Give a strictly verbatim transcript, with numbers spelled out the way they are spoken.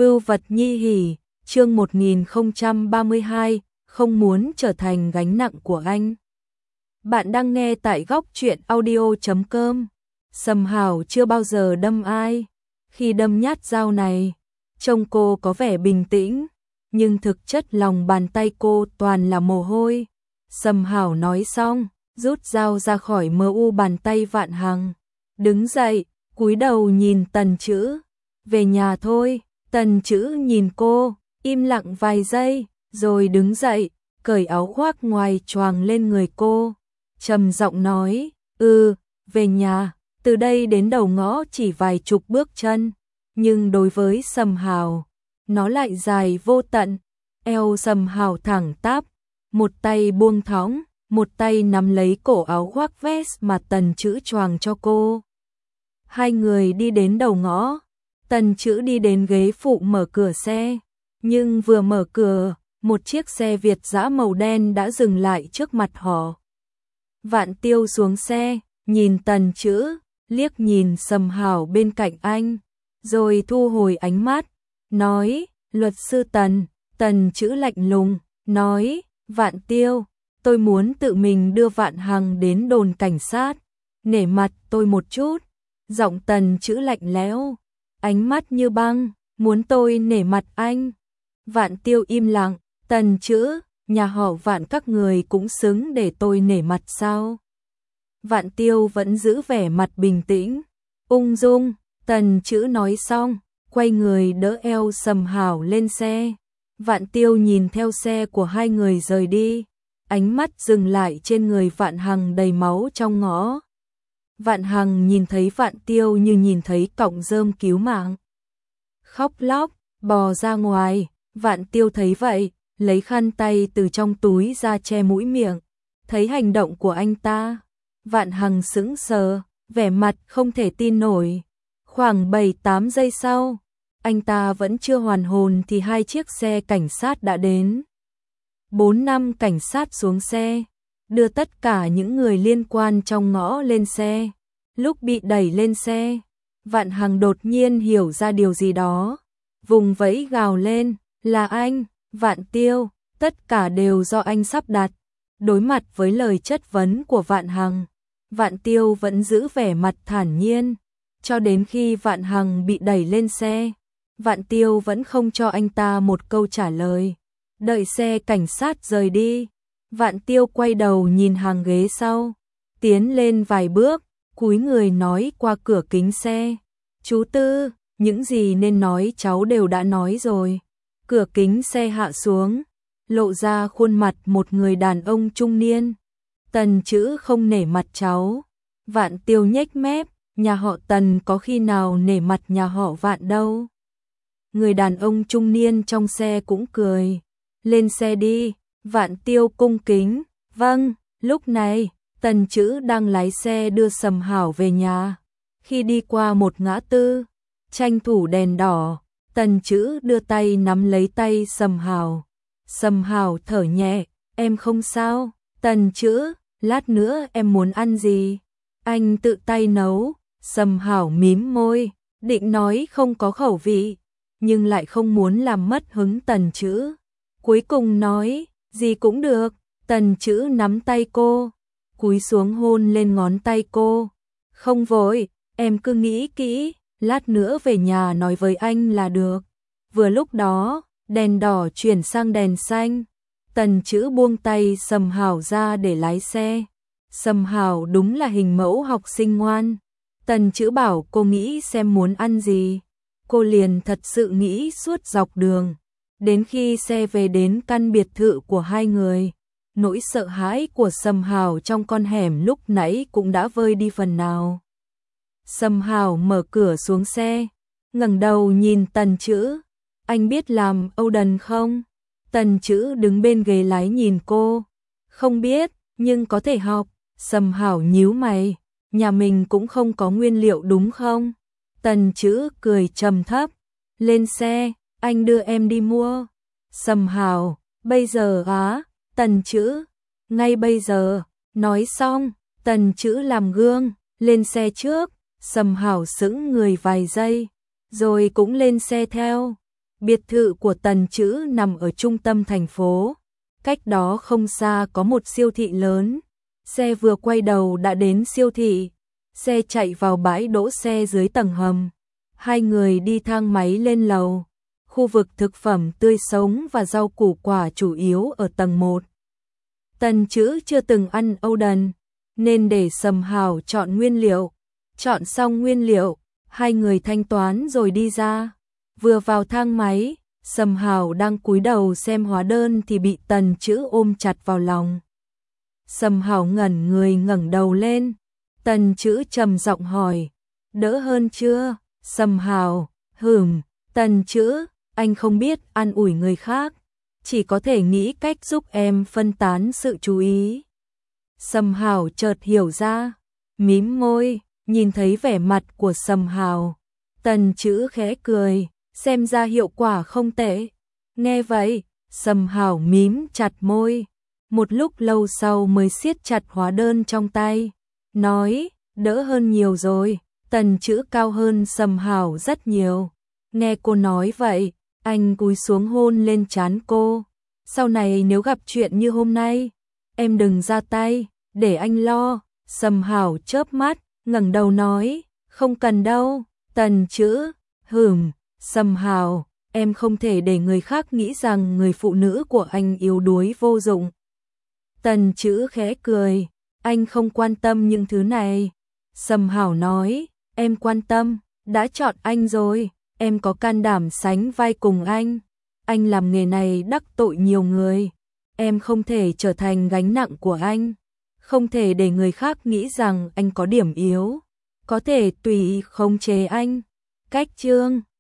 Vưu vật nhi hỉ, chương một nghìn không trăm ba mươi hai, không muốn trở thành gánh nặng của anh. Bạn đang nghe tại góc truyện audio chấm com. Sầm Hảo chưa bao giờ đâm ai. Khi đâm nhát dao này, trông cô có vẻ bình tĩnh, nhưng thực chất lòng bàn tay cô toàn là mồ hôi. Sầm Hảo nói xong, rút dao ra khỏi mờ u bàn tay Vạn Hằng. Đứng dậy, cúi đầu nhìn Tần Chữ. Về nhà thôi. Tần Chữ nhìn cô, im lặng vài giây, rồi đứng dậy, cởi áo khoác ngoài choàng lên người cô. Trầm giọng nói, ừ, về nhà, từ đây đến đầu ngõ chỉ vài chục bước chân. Nhưng đối với Sầm Hảo, nó lại dài vô tận. Eo Sầm Hảo thẳng tắp, một tay buông thõng, một tay nắm lấy cổ áo khoác vest mà Tần Chữ choàng cho cô. Hai người đi đến đầu ngõ. Tần Chữ đi đến ghế phụ mở cửa xe, nhưng vừa mở cửa, một chiếc xe Việt dã màu đen đã dừng lại trước mặt họ. Vạn Tiêu xuống xe, nhìn Tần Chữ, liếc nhìn Sầm Hảo bên cạnh anh, rồi thu hồi ánh mắt, nói, luật sư Tần. Tần Chữ lạnh lùng, nói, Vạn Tiêu, tôi muốn tự mình đưa Vạn Hằng đến đồn cảnh sát, nể mặt tôi một chút. Giọng Tần Chữ lạnh lẽo, ánh mắt như băng, muốn tôi nể mặt anh. Vạn Tiêu im lặng, Tần Chữ, nhà họ Vạn các người cũng xứng để tôi nể mặt sao? Vạn Tiêu vẫn giữ vẻ mặt bình tĩnh, ung dung. Tần Chữ nói xong, quay người đỡ eo Sầm Hảo lên xe. Vạn Tiêu nhìn theo xe của hai người rời đi, ánh mắt dừng lại trên người Vạn Hằng đầy máu trong ngõ. Vạn Hằng nhìn thấy Vạn Tiêu như nhìn thấy cọng rơm cứu mạng, khóc lóc, bò ra ngoài. Vạn Tiêu thấy vậy, lấy khăn tay từ trong túi ra che mũi miệng. Thấy hành động của anh ta, Vạn Hằng sững sờ, vẻ mặt không thể tin nổi. Khoảng bảy tám giây sau, anh ta vẫn chưa hoàn hồn thì hai chiếc xe cảnh sát đã đến. Bốn năm cảnh sát xuống xe, đưa tất cả những người liên quan trong ngõ lên xe. Lúc bị đẩy lên xe, Vạn Hằng đột nhiên hiểu ra điều gì đó, vùng vẫy gào lên, là anh, Vạn Tiêu, tất cả đều do anh sắp đặt. Đối mặt với lời chất vấn của Vạn Hằng, Vạn Tiêu vẫn giữ vẻ mặt thản nhiên, cho đến khi Vạn Hằng bị đẩy lên xe, Vạn Tiêu vẫn không cho anh ta một câu trả lời. Đợi xe cảnh sát rời đi, Vạn Tiêu quay đầu nhìn hàng ghế sau, tiến lên vài bước, cúi người nói qua cửa kính xe, chú Tư, những gì nên nói cháu đều đã nói rồi. Cửa kính xe hạ xuống, lộ ra khuôn mặt một người đàn ông trung niên. Tần Chữ không nể mặt cháu. Vạn Tiêu nhếch mép, nhà họ Tần có khi nào nể mặt nhà họ Vạn đâu. Người đàn ông trung niên trong xe cũng cười, lên xe đi. Vạn Tiêu cung kính, vâng. Lúc này, Tần Chữ đang lái xe đưa Sầm Hảo về nhà. Khi đi qua một ngã tư, tranh thủ đèn đỏ, Tần Chữ đưa tay nắm lấy tay Sầm Hảo. Sầm Hảo thở nhẹ, em không sao. Tần Chữ, lát nữa em muốn ăn gì? Anh tự tay nấu. Sầm Hảo mím môi, định nói không có khẩu vị, nhưng lại không muốn làm mất hứng Tần Chữ. Cuối cùng nói, gì cũng được. Tần Chữ nắm tay cô, cúi xuống hôn lên ngón tay cô. Không vội, em cứ nghĩ kỹ, lát nữa về nhà nói với anh là được. Vừa lúc đó, đèn đỏ chuyển sang đèn xanh. Tần Chữ buông tay Sầm Hảo ra để lái xe. Sầm Hảo đúng là hình mẫu học sinh ngoan. Tần Chữ bảo cô nghĩ xem muốn ăn gì, cô liền thật sự nghĩ suốt dọc đường. Đến khi xe về đến căn biệt thự của hai người, nỗi sợ hãi của Sầm Hảo trong con hẻm lúc nãy cũng đã vơi đi phần nào. Sầm Hảo mở cửa xuống xe, ngẩng đầu nhìn Tần Chữ. Anh biết làm Oden không? Tần Chữ đứng bên ghế lái nhìn cô. Không biết, nhưng có thể học. Sầm Hảo nhíu mày, nhà mình cũng không có nguyên liệu đúng không? Tần Chữ cười trầm thấp, lên xe, anh đưa em đi mua. Sầm Hảo, bây giờ á? Tần Chữ, ngay bây giờ. Nói xong, Tần Chữ làm gương, lên xe trước. Sầm Hảo sững người vài giây, rồi cũng lên xe theo. Biệt thự của Tần Chữ nằm ở trung tâm thành phố, cách đó không xa có một siêu thị lớn. Xe vừa quay đầu đã đến siêu thị, xe chạy vào bãi đỗ xe dưới tầng hầm. Hai người đi thang máy lên lầu. Khu vực thực phẩm tươi sống và rau củ quả chủ yếu ở tầng một. Tần Chữ chưa từng ăn Oden, nên để Sầm Hảo chọn nguyên liệu. Chọn xong nguyên liệu, hai người thanh toán rồi đi ra. Vừa vào thang máy, Sầm Hảo đang cúi đầu xem hóa đơn thì bị Tần Chữ ôm chặt vào lòng. Sầm Hảo ngẩn người ngẩng đầu lên. Tần Chữ trầm giọng hỏi, đỡ hơn chưa? Sầm Hảo, hừm. Tần Chữ, anh không biết an ủi người khác, chỉ có thể nghĩ cách giúp em phân tán sự chú ý. Sầm Hảo chợt hiểu ra, mím môi, nhìn thấy vẻ mặt của Sầm Hảo. Tần Chữ khẽ cười, xem ra hiệu quả không tệ. Nghe vậy, Sầm Hảo mím chặt môi, một lúc lâu sau mới siết chặt hóa đơn trong tay, nói, đỡ hơn nhiều rồi. Tần Chữ cao hơn Sầm Hảo rất nhiều. Nghe cô nói vậy, anh cúi xuống hôn lên trán cô. Sau này nếu gặp chuyện như hôm nay, em đừng ra tay, để anh lo. Sầm Hảo chớp mắt, ngẩng đầu nói, không cần đâu. Tần Chữ, hừm. Sầm Hảo, em không thể để người khác nghĩ rằng người phụ nữ của anh yếu đuối vô dụng. Tần Chữ khẽ cười, anh không quan tâm những thứ này. Sầm Hảo nói, em quan tâm, đã chọn anh rồi, em có can đảm sánh vai cùng anh. Anh làm nghề này đắc tội nhiều người, em không thể trở thành gánh nặng của anh, không thể để người khác nghĩ rằng anh có điểm yếu, có thể tùy ý khống chế anh. Cách chương